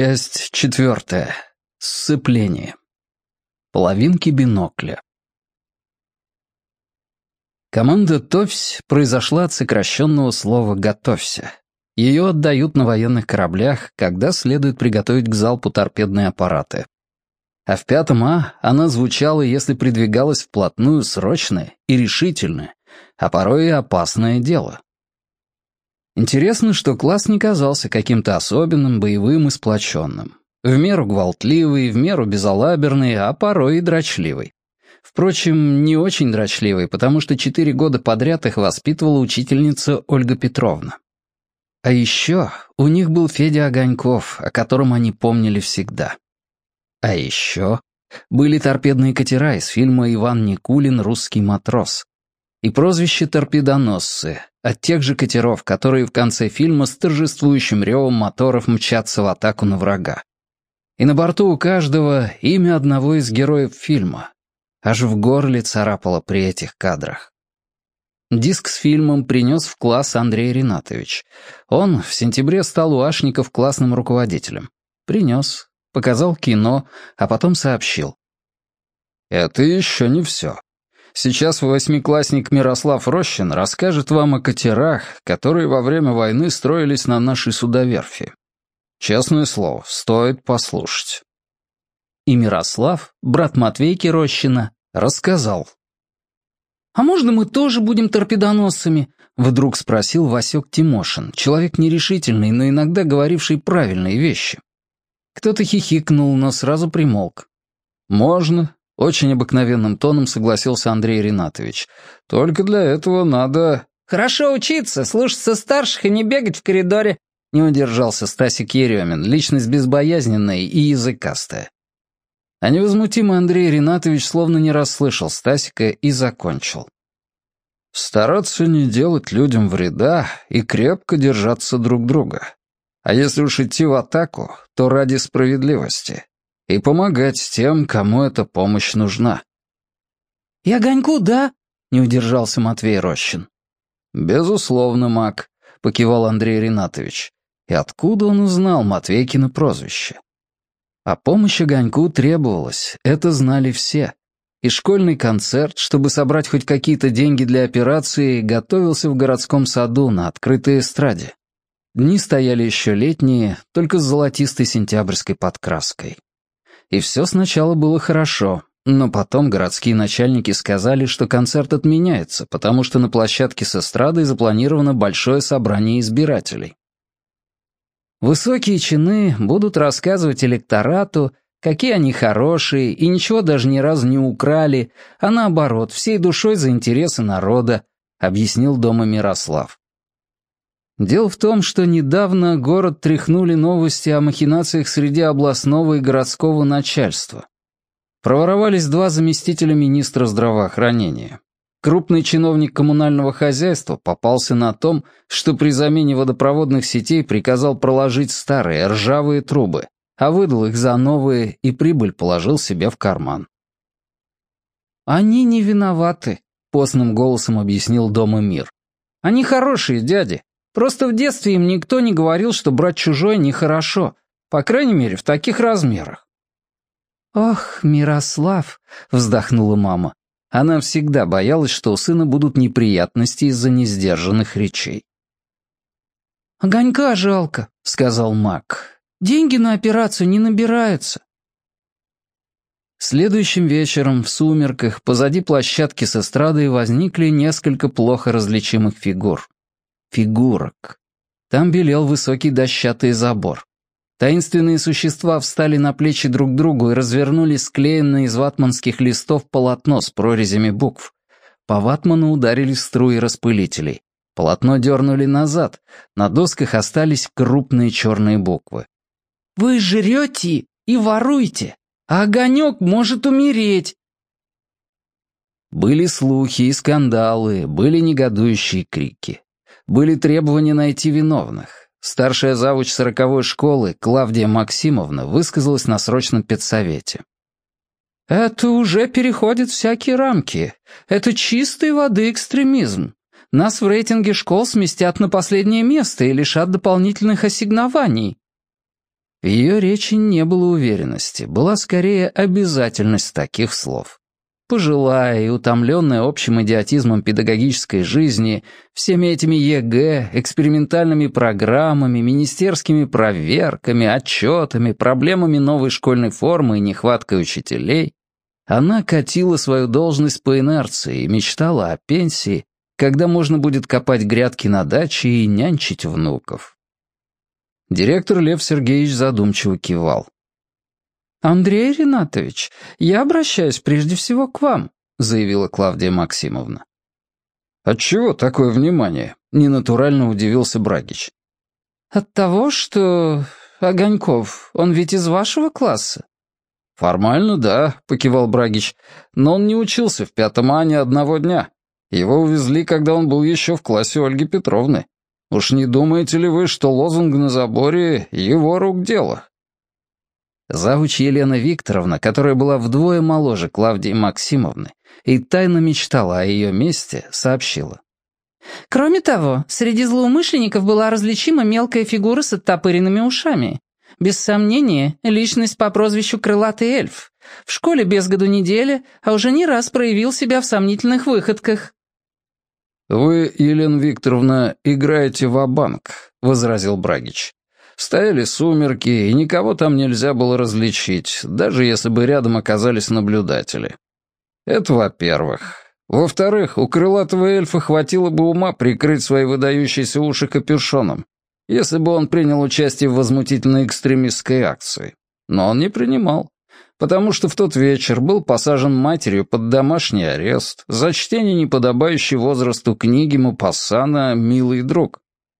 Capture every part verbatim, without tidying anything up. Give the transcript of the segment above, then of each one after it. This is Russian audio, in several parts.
Часть четвертая. Сцепление. Половинки бинокля. Команда «Товсь» произошла от сокращенного слова «готовься». Ее отдают на военных кораблях, когда следует приготовить к залпу торпедные аппараты. А в пятом А она звучала, если придвигалась вплотную срочное и решительное, а порой и опасное дело. Интересно, что класс не казался каким-то особенным, боевым и сплоченным. В меру гвалтливый, в меру безалаберный, а порой и дрочливый. Впрочем, не очень дрочливый, потому что четыре года подряд их воспитывала учительница Ольга Петровна. А еще у них был Федя Огоньков, о котором они помнили всегда. А еще были торпедные катера из фильма «Иван Никулин. Русский матрос». И прозвище «торпедоносцы» от тех же катеров, которые в конце фильма с торжествующим ревом моторов мчатся в атаку на врага. И на борту у каждого имя одного из героев фильма. Аж в горле царапало при этих кадрах. Диск с фильмом принес в класс Андрей Ринатович. Он в сентябре стал у Ашников классным руководителем. Принес, показал кино, а потом сообщил. «Это еще не все. Сейчас восьмиклассник Мирослав Рощин расскажет вам о катерах, которые во время войны строились на нашей судоверфи. Честное слово, стоит послушать». И Мирослав, брат Матвейки Рощина, рассказал. «А можно мы тоже будем торпедоносцами?» — вдруг спросил Васек Тимошин, человек нерешительный, но иногда говоривший правильные вещи. Кто-то хихикнул, но сразу примолк. «Можно», — очень обыкновенным тоном согласился Андрей Ринатович. «Только для этого надо...» «Хорошо учиться, слушаться старших и не бегать в коридоре», — не удержался Стасик Еремин, личность безбоязненная и языкастая. А невозмутимый Андрей Ринатович словно не расслышал Стасика и закончил. «Стараться не делать людям вреда и крепко держаться друг друга. А если уж идти в атаку, то ради справедливости. И помогать тем, кому эта помощь нужна». «И Огоньку, да?» — не удержался Матвей Рощин. «Безусловно, маг», — покивал Андрей Ринатович. И откуда он узнал Матвейкино прозвище? А помощь Огоньку требовалась, это знали все. И школьный концерт, чтобы собрать хоть какие-то деньги для операции, готовился в городском саду на открытой эстраде. Дни стояли еще летние, только с золотистой сентябрьской подкраской. И все сначала было хорошо, но потом городские начальники сказали, что концерт отменяется, потому что на площадке с эстрадой запланировано большое собрание избирателей. Высокие чины будут рассказывать электорату, какие они хорошие и ничего даже ни разу не украли, а наоборот, всей душой за интересы народа, объяснил дома Мирослав. Дело в том, что недавно город тряхнули новости о махинациях среди областного и городского начальства. Проворовались два заместителя министра здравоохранения. Крупный чиновник коммунального хозяйства попался на том, что при замене водопроводных сетей приказал проложить старые ржавые трубы, а выдал их за новые и прибыль положил себе в карман. «Они не виноваты», — постным голосом объяснил Дома Мир. «Они хорошие дяди. Просто в детстве им никто не говорил, что брать чужое нехорошо, по крайней мере, в таких размерах». «Ох, Мирослав», — вздохнула мама. Она всегда боялась, что у сына будут неприятности из-за несдержанных речей. «Огонька жалко», — сказал Мак. «Деньги на операцию не набираются». Следующим вечером в сумерках позади площадки с эстрадой возникли несколько плохо различимых фигур. Фигурок. Там белел высокий дощатый забор. Таинственные существа встали на плечи друг другу и развернули склеенное из ватманских листов полотно с прорезями букв. По ватману ударили струи распылителей. Полотно дернули назад. На досках остались крупные черные буквы. «Вы жрете и воруете, а огонек может умереть». Были слухи и скандалы, были негодующие крики. Были требования найти виновных. Старшая завуч сороковой школы Клавдия Максимовна высказалась на срочном педсовете. «Это уже переходит всякие рамки. Это чистой воды экстремизм. Нас в рейтинге школ сместят на последнее место и лишат дополнительных ассигнований». В ее речи не было уверенности, была скорее обязательность таких слов. Пожилая и утомленная общим идиотизмом педагогической жизни, всеми этими ЕГЭ, экспериментальными программами, министерскими проверками, отчетами, проблемами новой школьной формы и нехваткой учителей, она катила свою должность по инерции и мечтала о пенсии, когда можно будет копать грядки на даче и нянчить внуков. Директор Лев Сергеевич задумчиво кивал. «Андрей Ринатович, я обращаюсь прежде всего к вам», — заявила Клавдия Максимовна. «Отчего такое внимание?» — ненатурально удивился Брагич. «От того, что Огоньков, он ведь из вашего класса?» «Формально, да», — покивал Брагич, «но он не учился в пятом А ни одного дня. Его увезли, когда он был еще в классе Ольги Петровны. Уж не думаете ли вы, что лозунг на заборе — его рук дело?» Завуч Елена Викторовна, которая была вдвое моложе Клавдии Максимовны и тайно мечтала о ее месте, сообщила. Кроме того, среди злоумышленников была различима мелкая фигура с оттопыренными ушами. Без сомнения, личность по прозвищу «Крылатый эльф». В школе без году неделя, а уже не раз проявил себя в сомнительных выходках. «Вы, Елена Викторовна, играете ва-банк», — возразил Брагич. «Стояли сумерки, и никого там нельзя было различить, даже если бы рядом оказались наблюдатели. Это во-первых. Во-вторых, у крылатого эльфа хватило бы ума прикрыть свои выдающиеся уши капюшоном, если бы он принял участие в возмутительной экстремистской акции. Но он не принимал, потому что в тот вечер был посажен матерью под домашний арест за чтение неподобающей возрасту книги Мопассана «Милый друг».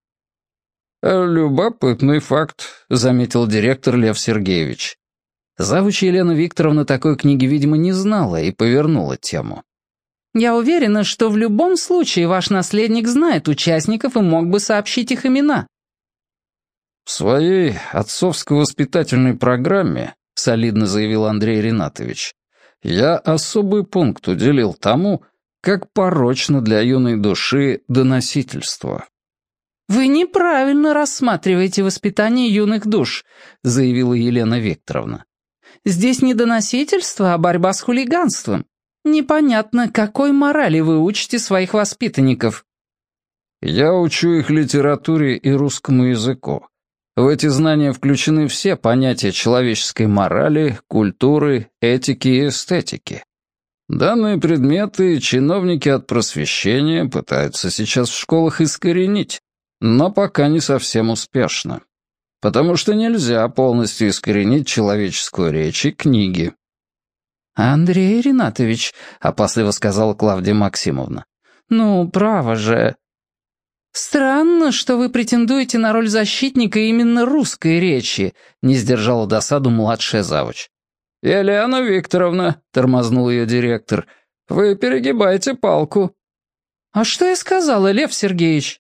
«Любопытный факт», — заметил директор Лев Сергеевич. Завуч Елена Викторовна такой книги, видимо, не знала и повернула тему. «Я уверена, что в любом случае ваш наследник знает участников и мог бы сообщить их имена». «В своей отцовско-воспитательной программе, — солидно заявил Андрей Ринатович, — я особый пункт уделил тому, как порочно для юной души доносительство». «Вы неправильно рассматриваете воспитание юных душ», — заявила Елена Викторовна. «Здесь не доносительство, а борьба с хулиганством. Непонятно, какой морали вы учите своих воспитанников». «Я учу их литературе и русскому языку. В эти знания включены все понятия человеческой морали, культуры, этики и эстетики. Данные предметы чиновники от просвещения пытаются сейчас в школах искоренить, но пока не совсем успешно. Потому что нельзя полностью искоренить человеческую речь и книги». «Андрей Ринатович», — опасливо сказала Клавдия Максимовна, — «ну, право же». «Странно, что вы претендуете на роль защитника именно русской речи», — не сдержала досаду младшая завуч. «Елена Викторовна», — тормознул ее директор, — «вы перегибаете палку». «А что я сказала, Лев Сергеевич?»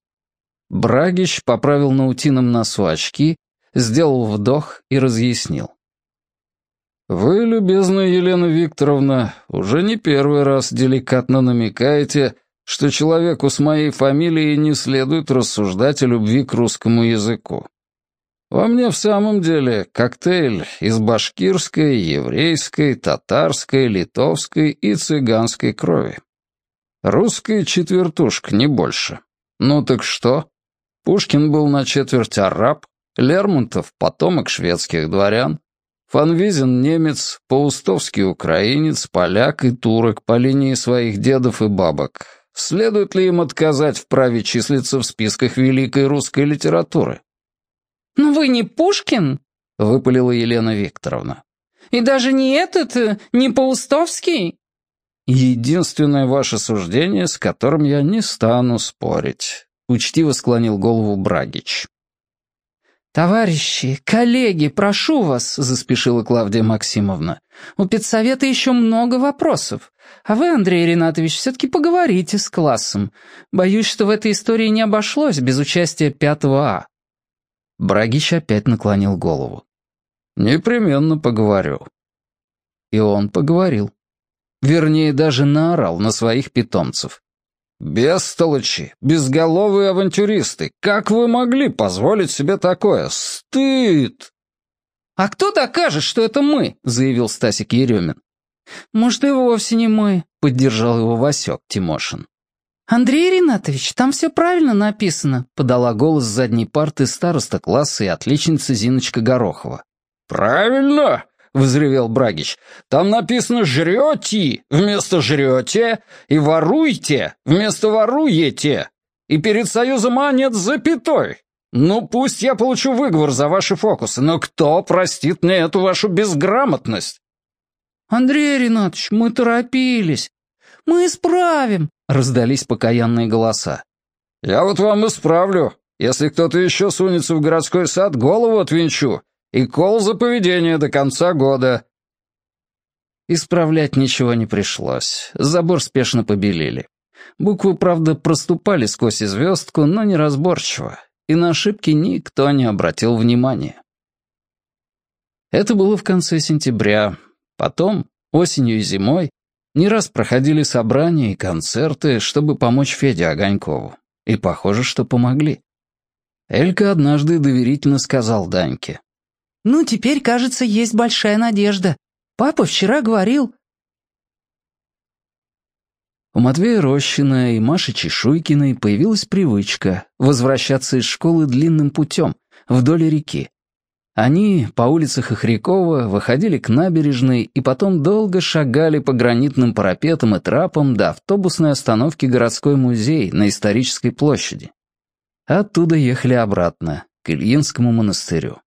Брагич поправил на утином носу очки, сделал вдох и разъяснил. «Вы, любезная Елена Викторовна, уже не первый раз деликатно намекаете, что человеку с моей фамилией не следует рассуждать о любви к русскому языку. Во мне в самом деле коктейль из башкирской, еврейской, татарской, литовской и цыганской крови. Русская четвертушка, не больше. Ну так что? Пушкин был на четверть араб, Лермонтов — потомок шведских дворян, Фанвизин — немец, Паустовский — украинец, поляк и турок по линии своих дедов и бабок. Следует ли им отказать в праве числиться в списках великой русской литературы? «Но вы не Пушкин?» — выпалила Елена Викторовна. «И даже не этот, не Паустовский?» «Единственное ваше суждение, с которым я не стану спорить», — учтиво склонил голову Брагич. «Товарищи, коллеги, прошу вас», — заспешила Клавдия Максимовна. «У педсовета еще много вопросов. А вы, Андрей Ринатович, все-таки поговорите с классом. Боюсь, что в этой истории не обошлось без участия пятого А». Брагич опять наклонил голову. «Непременно поговорю». И он поговорил. Вернее, даже наорал на своих питомцев. «Бестолочи, безголовые авантюристы, как вы могли позволить себе такое? Стыд!» «А кто докажет, что это мы?» — заявил Стасик Еремин. «Может, и вовсе не мы», — поддержал его Васек Тимошин. «Андрей Ринатович, там все правильно написано», — подала голос с задней парты староста класса и отличница Зиночка Горохова. «Правильно!» — взревел Брагич. «Там написано «жрете» вместо «жрете» и «воруйте» вместо «воруете». И перед союзом «а» нет запятой. Ну, пусть я получу выговор за ваши фокусы, но кто простит мне эту вашу безграмотность?» «Андрей Ринатович, мы торопились. Мы исправим», — раздались покаянные голоса. «Я вот вам исправлю. Если кто-то еще сунется в городской сад, голову отвинчу. И кол за поведение до конца года». Исправлять ничего не пришлось. Забор спешно побелили. Буквы, правда, проступали сквозь звездку, но неразборчиво. И на ошибки никто не обратил внимания. Это было в конце сентября. Потом, осенью и зимой, не раз проходили собрания и концерты, чтобы помочь Феде Огонькову. И похоже, что помогли. Элька однажды доверительно сказал Даньке. «Ну, теперь, кажется, есть большая надежда. Папа вчера говорил...» У Матвея Рощина и Маши Чешуйкиной появилась привычка возвращаться из школы длинным путем, вдоль реки. Они по улице Хохрякова выходили к набережной и потом долго шагали по гранитным парапетам и трапам до автобусной остановки городской музей на Исторической площади. Оттуда ехали обратно, к Ильинскому монастырю.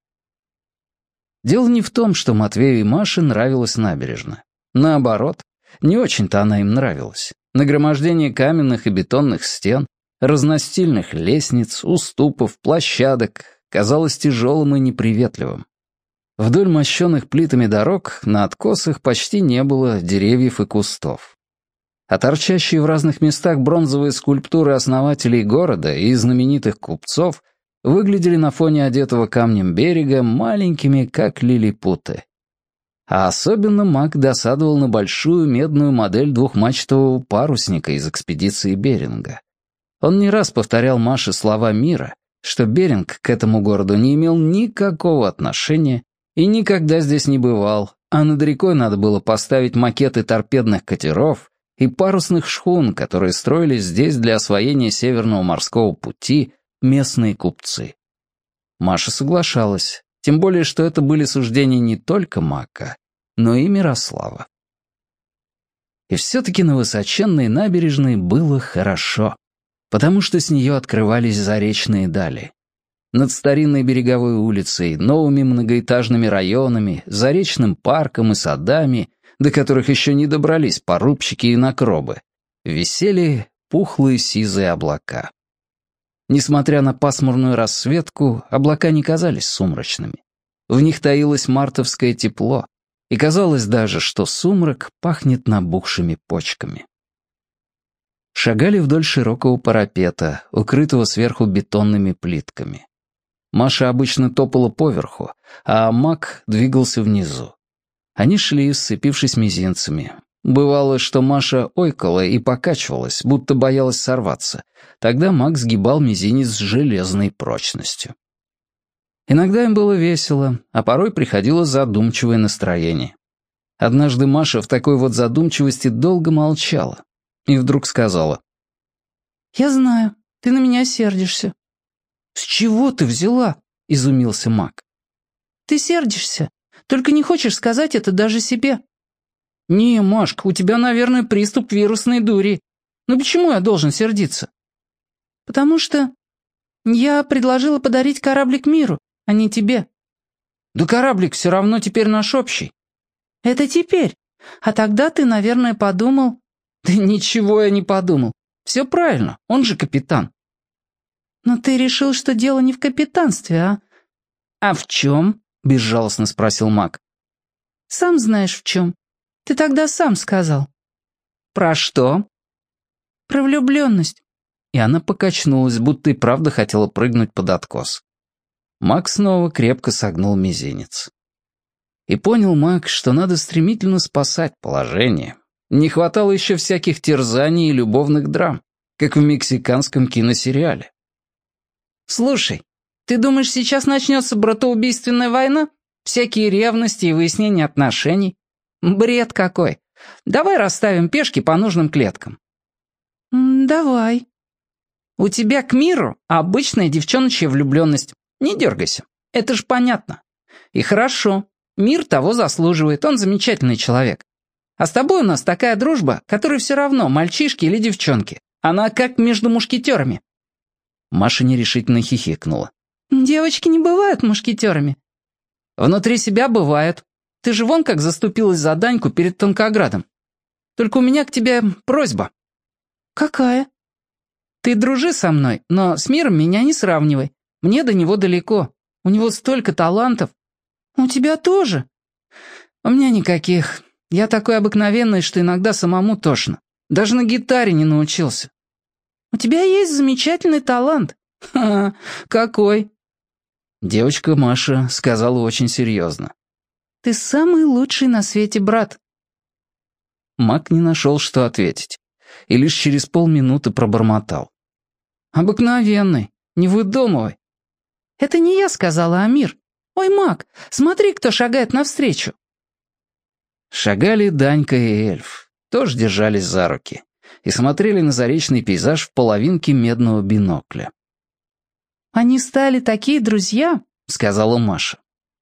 Дело не в том, что Матвею и Маше нравилась набережная. Наоборот, не очень-то она им нравилась. Нагромождение каменных и бетонных стен, разностильных лестниц, уступов, площадок казалось тяжелым и неприветливым. Вдоль мощенных плитами дорог на откосах почти не было деревьев и кустов. А торчащие в разных местах бронзовые скульптуры основателей города и знаменитых купцов выглядели на фоне одетого камнем берега маленькими, как лилипуты. А особенно Мак досадовал на большую медную модель двухмачтового парусника из экспедиции Беринга. Он не раз повторял Маше слова мира, что Беринг к этому городу не имел никакого отношения и никогда здесь не бывал, а над рекой надо было поставить макеты торпедных катеров и парусных шхун, которые строились здесь для освоения Северного морского пути местные купцы. Маша соглашалась. Тем более, что это были суждения не только Мака, но и Мирослава. И все-таки на высоченной набережной было хорошо, потому что с нее открывались заречные дали. Над старинной береговой улицей, новыми многоэтажными районами, заречным парком и садами, до которых еще не добрались порубщики и накробы, висели пухлые сизые облака. Несмотря на пасмурную рассветку, облака не казались сумрачными. В них таилось мартовское тепло, и казалось даже, что сумрак пахнет набухшими почками. Шагали вдоль широкого парапета, укрытого сверху бетонными плитками. Маша обычно топала поверху, а Мак двигался внизу. Они шли, сцепившись мизинцами. Бывало, что Маша ойкала и покачивалась, будто боялась сорваться. Тогда Мак сгибал мизинец с железной прочностью. Иногда им было весело, а порой приходило задумчивое настроение. Однажды Маша в такой вот задумчивости долго молчала и вдруг сказала: «Я знаю, ты на меня сердишься». «С чего ты взяла?» — изумился Мак. «Ты сердишься, только не хочешь сказать это даже себе». «Не, Машка, у тебя, наверное, приступ вирусной дури. Ну почему я должен сердиться?» «Потому что я предложила подарить кораблик миру, а не тебе». «Да кораблик все равно теперь наш общий». «Это теперь. А тогда ты, наверное, подумал...» «Да ничего я не подумал. Все правильно, он же капитан». «Но ты решил, что дело не в капитанстве, а...» «А в чем?» — безжалостно спросил Мак. «Сам знаешь, в чем. Ты тогда сам сказал». «Про что?» «Про влюбленность». И она покачнулась, будто и правда хотела прыгнуть под откос. Мак снова крепко согнул мизинец. И понял Мак, что надо стремительно спасать положение. Не хватало еще всяких терзаний и любовных драм, как в мексиканском киносериале. «Слушай, ты думаешь, сейчас начнется братоубийственная война?» Всякие ревности и выяснения отношений. Бред какой. Давай расставим пешки по нужным клеткам». «Давай». «У тебя к миру обычная девчоночья влюбленность. Не дергайся. Это ж понятно. И хорошо. Мир того заслуживает. Он замечательный человек. А с тобой у нас такая дружба, которой все равно, мальчишки или девчонки. Она как между мушкетерами». Маша нерешительно хихикнула. «Девочки не бывают мушкетерами». «Внутри себя бывают. Ты же вон как заступилась за Даньку перед Тонкоградом. Только у меня к тебе просьба». «Какая?» «Ты дружи со мной, но с миром меня не сравнивай. Мне до него далеко. У него столько талантов». «У тебя тоже?» «У меня никаких. Я такой обыкновенный, что иногда самому тошно. Даже на гитаре не научился». «У тебя есть замечательный талант». «Ха-ха, какой?» Девочка Маша сказала очень серьезно. «Ты самый лучший на свете брат». Мак не нашел, что ответить, и лишь через полминуты пробормотал. «Обыкновенный, не выдумывай». «Это не я сказала, а мир. Ой, Мак, смотри, кто шагает навстречу». Шагали Данька и эльф, тоже держались за руки, и смотрели на заречный пейзаж в половинке медного бинокля. «Они стали такие друзья», — сказала Маша.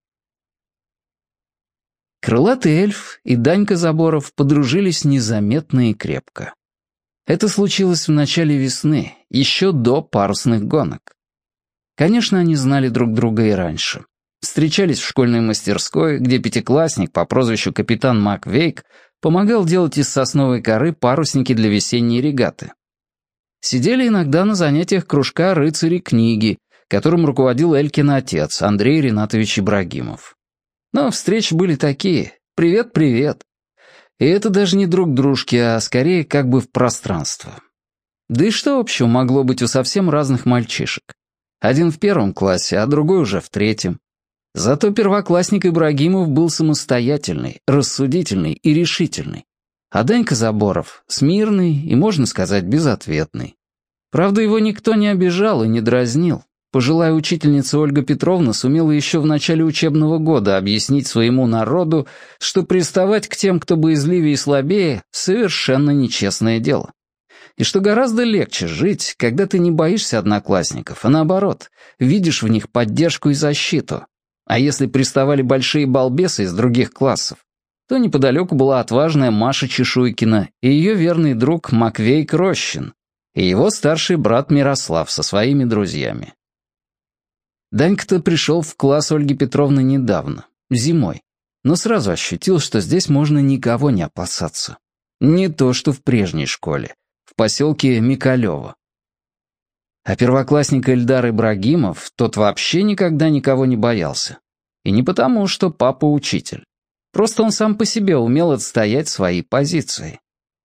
Крылатый эльф и Данька Заборов подружились незаметно и крепко. Это случилось в начале весны, еще до парусных гонок. Конечно, они знали друг друга и раньше. Встречались в школьной мастерской, где пятиклассник по прозвищу капитан Маквейк помогал делать из сосновой коры парусники для весенней регаты. Сидели иногда на занятиях кружка рыцарей книги, которым руководил Элькин отец, Андрей Ринатович Ибрагимов. Но встречи были такие: привет-привет. И это даже не друг дружки, а скорее как бы в пространство. Да и что общего могло быть у совсем разных мальчишек? Один в первом классе, а другой уже в третьем. Зато первоклассник Ибрагимов был самостоятельный, рассудительный и решительный. А Данька Заборов — смирный и, можно сказать, безответный. Правда, его никто не обижал и не дразнил. Пожилая учительница Ольга Петровна сумела еще в начале учебного года объяснить своему народу, что приставать к тем, кто боязливее и слабее, совершенно нечестное дело. И что гораздо легче жить, когда ты не боишься одноклассников, а наоборот, видишь в них поддержку и защиту. А если приставали большие балбесы из других классов, то неподалеку была отважная Маша Чешуйкина и ее верный друг Маквейк Рощин, и его старший брат Мирослав со своими друзьями. Данька-то пришел в класс Ольги Петровны недавно, зимой, но сразу ощутил, что здесь можно никого не опасаться. Не то, что в прежней школе, в поселке Микалево. А первоклассник Эльдар Ибрагимов, тот вообще никогда никого не боялся. И не потому, что папа учитель. Просто он сам по себе умел отстоять свои позиции.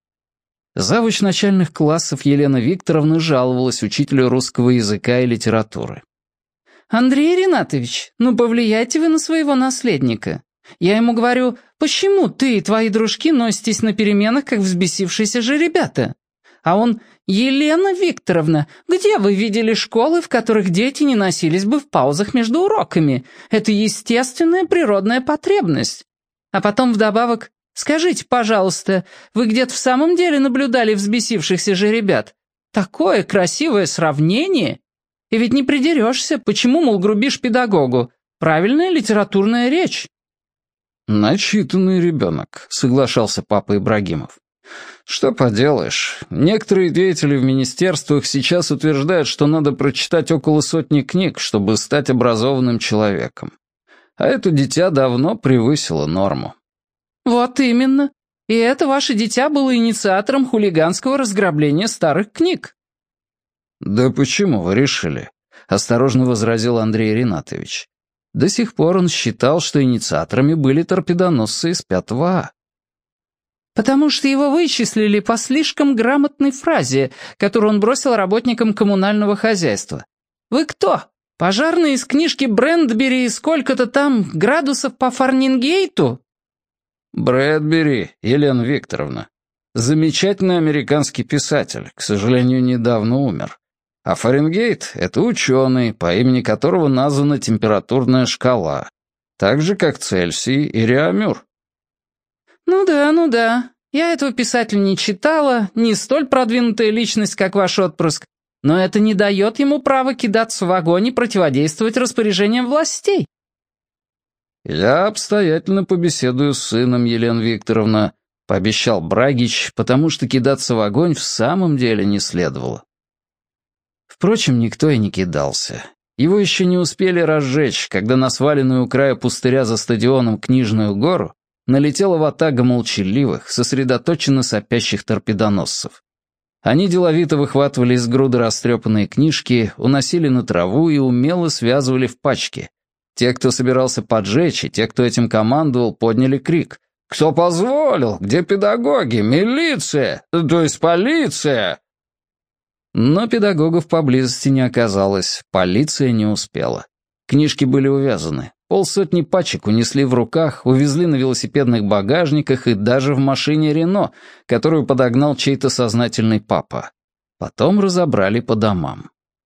Завуч начальных классов Елена Викторовна жаловалась учителю русского языка и литературы. «Андрей Ринатович, ну повлияйте вы на своего наследника. Я ему говорю, почему ты и твои дружки носитесь на переменах, как взбесившиеся же ребята? А он, Елена Викторовна, где вы видели школы, в которых дети не носились бы в паузах между уроками? Это естественная природная потребность. А потом вдобавок, скажите, пожалуйста, вы где-то в самом деле наблюдали взбесившихся же ребят? Такое красивое сравнение! И ведь не придерешься, почему, мол, грубишь педагогу? Правильная литературная речь». «Начитанный ребенок», — соглашался папа Ибрагимов. «Что поделаешь, некоторые деятели в министерствах сейчас утверждают, что надо прочитать около сотни книг, чтобы стать образованным человеком. А это дитя давно превысило норму». «Вот именно. И это ваше дитя было инициатором хулиганского разграбления старых книг». «Да почему вы решили?» — осторожно возразил Андрей Ринатович. До сих пор он считал, что инициаторами были торпедоносцы из пятого А. «Потому что его вычислили по слишком грамотной фразе, которую он бросил работникам коммунального хозяйства. Вы кто? Пожарный из книжки Брэдбери и сколько-то там градусов по Фаренгейту?» «Брэдбери, Елена Викторовна. Замечательный американский писатель, к сожалению, недавно умер. А Фаренгейт — это ученый, по имени которого названа температурная шкала. Так же, как Цельсий и Реамюр. Ну да, ну да. Я этого писателя не читала, не столь продвинутая личность, как ваш отпрыск, но это не дает ему права кидаться в огонь и противодействовать распоряжениям властей. «Я обстоятельно побеседую с сыном, Елена Викторовна», — пообещал Брагич, потому что кидаться в огонь в самом деле не следовало. Впрочем, никто и не кидался. Его еще не успели разжечь, когда на сваленную у края пустыря за стадионом Книжную гору налетела ватага молчаливых, сосредоточенно сопящих торпедоносцев. Они деловито выхватывали из груды растрепанные книжки, уносили на траву и умело связывали в пачки. Те, кто собирался поджечь, и те, кто этим командовал, подняли крик. «Кто позволил? Где педагоги? Милиция! То есть полиция!» Но педагогов поблизости не оказалось, полиция не успела. Книжки были увязаны. Полсотни пачек унесли в руках, увезли на велосипедных багажниках и даже в машине «Рено», которую подогнал чей-то сознательный папа. Потом разобрали по домам.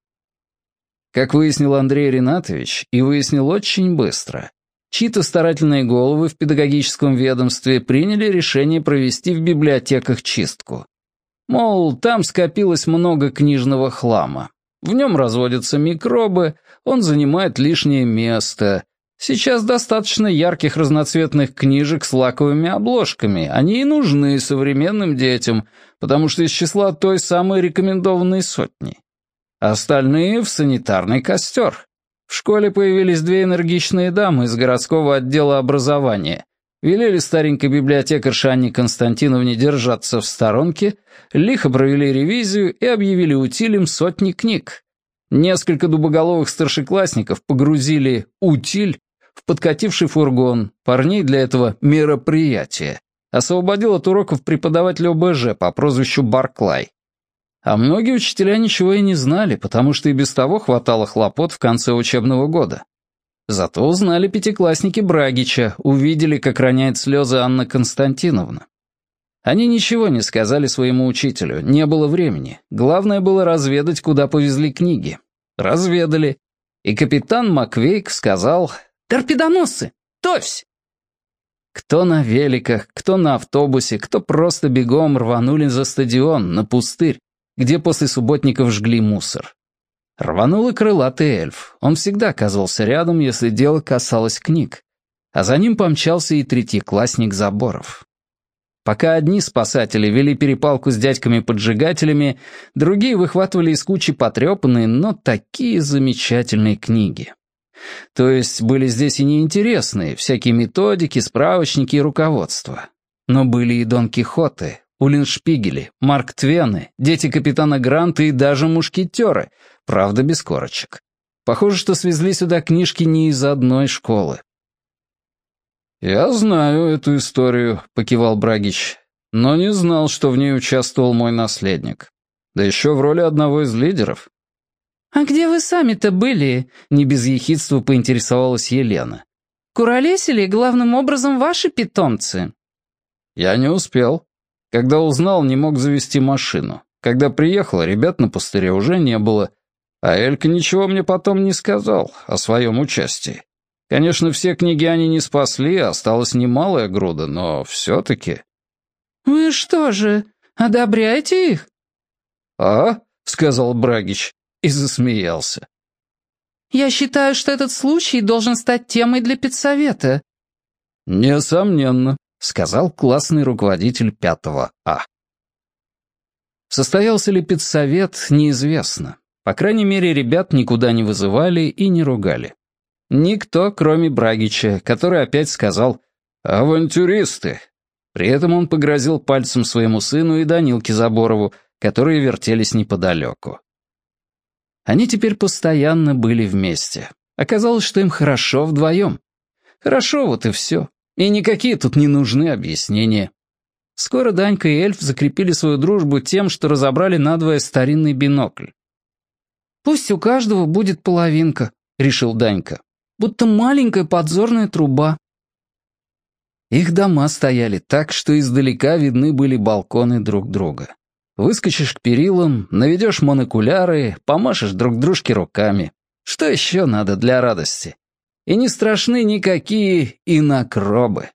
Как выяснил Андрей Ринатович, и выяснил очень быстро, чьи-то старательные головы в педагогическом ведомстве приняли решение провести в библиотеках чистку. Мол, там скопилось много книжного хлама. В нем разводятся микробы, он занимает лишнее место. Сейчас достаточно ярких разноцветных книжек с лаковыми обложками. Они и нужны современным детям, потому что из числа той самой рекомендованной сотни. Остальные в санитарный костер. В школе появились две энергичные дамы из городского отдела образования. Велели старенькой библиотекарше Анне Константиновне держаться в сторонке, лихо провели ревизию и объявили утилем сотни книг. Несколько дубоголовых старшеклассников погрузили утиль в подкативший фургон, парней для этого мероприятия. Освободил от уроков преподаватель ОБЖ по прозвищу Барклай. А многие учителя ничего и не знали, потому что и без того хватало хлопот в конце учебного года. Зато узнали пятиклассники Брагича, увидели, как роняет слезы Анна Константиновна. Они ничего не сказали своему учителю, не было времени. Главное было разведать, куда повезли книги. Разведали. И капитан Маквейк сказал: «Торпедоносцы! Товсь!» Кто на великах, кто на автобусе, кто просто бегом рванули за стадион, на пустырь, где после субботников жгли мусор. Рванул и крылатый эльф. Он всегда оказывался рядом, если дело касалось книг. А за ним помчался и третьеклассник Заборов. Пока одни спасатели вели перепалку с дядьками-поджигателями, другие выхватывали из кучи потрепанные, но такие замечательные книги. То есть были здесь и неинтересные, всякие методики, справочники и руководства. Но были и Дон Кихоты, Уллиншпигели, Марк Твены, дети капитана Гранта и даже мушкетеры, правда без корочек. Похоже, что свезли сюда книжки не из одной школы. «Я знаю эту историю», — покивал Брагич, «но не знал, что в ней участвовал мой наследник. Да еще в роли одного из лидеров». «А где вы сами-то были?» — не без ехидства поинтересовалась Елена. «Куролесили главным образом ваши питомцы». «Я не успел. Когда узнал, не мог завести машину. Когда приехал, ребят на пустыре уже не было. А Элька ничего мне потом не сказал о своем участии. Конечно, все книги они не спасли, осталась немалая груда, но все-таки...» «Вы что же, одобряете их?» «А?» — сказал Брагич и засмеялся. «Я считаю, что этот случай должен стать темой для педсовета». «Несомненно», — сказал классный руководитель пятого А. Состоялся ли педсовет, неизвестно. По крайней мере, ребят никуда не вызывали и не ругали. Никто, кроме Брагича, который опять сказал «авантюристы». При этом он погрозил пальцем своему сыну и Данилке Заборову, которые вертелись неподалеку. Они теперь постоянно были вместе. Оказалось, что им хорошо вдвоем. Хорошо, вот и все. И никакие тут не нужны объяснения. Скоро Данька и эльф закрепили свою дружбу тем, что разобрали надвое старинный бинокль. «Пусть у каждого будет половинка», — решил Данька. «Будто маленькая подзорная труба». Их дома стояли так, что издалека видны были балконы друг друга. Выскочишь к перилам, наведешь монокуляры, помашешь друг дружке руками. Что еще надо для радости? И не страшны никакие инокробы.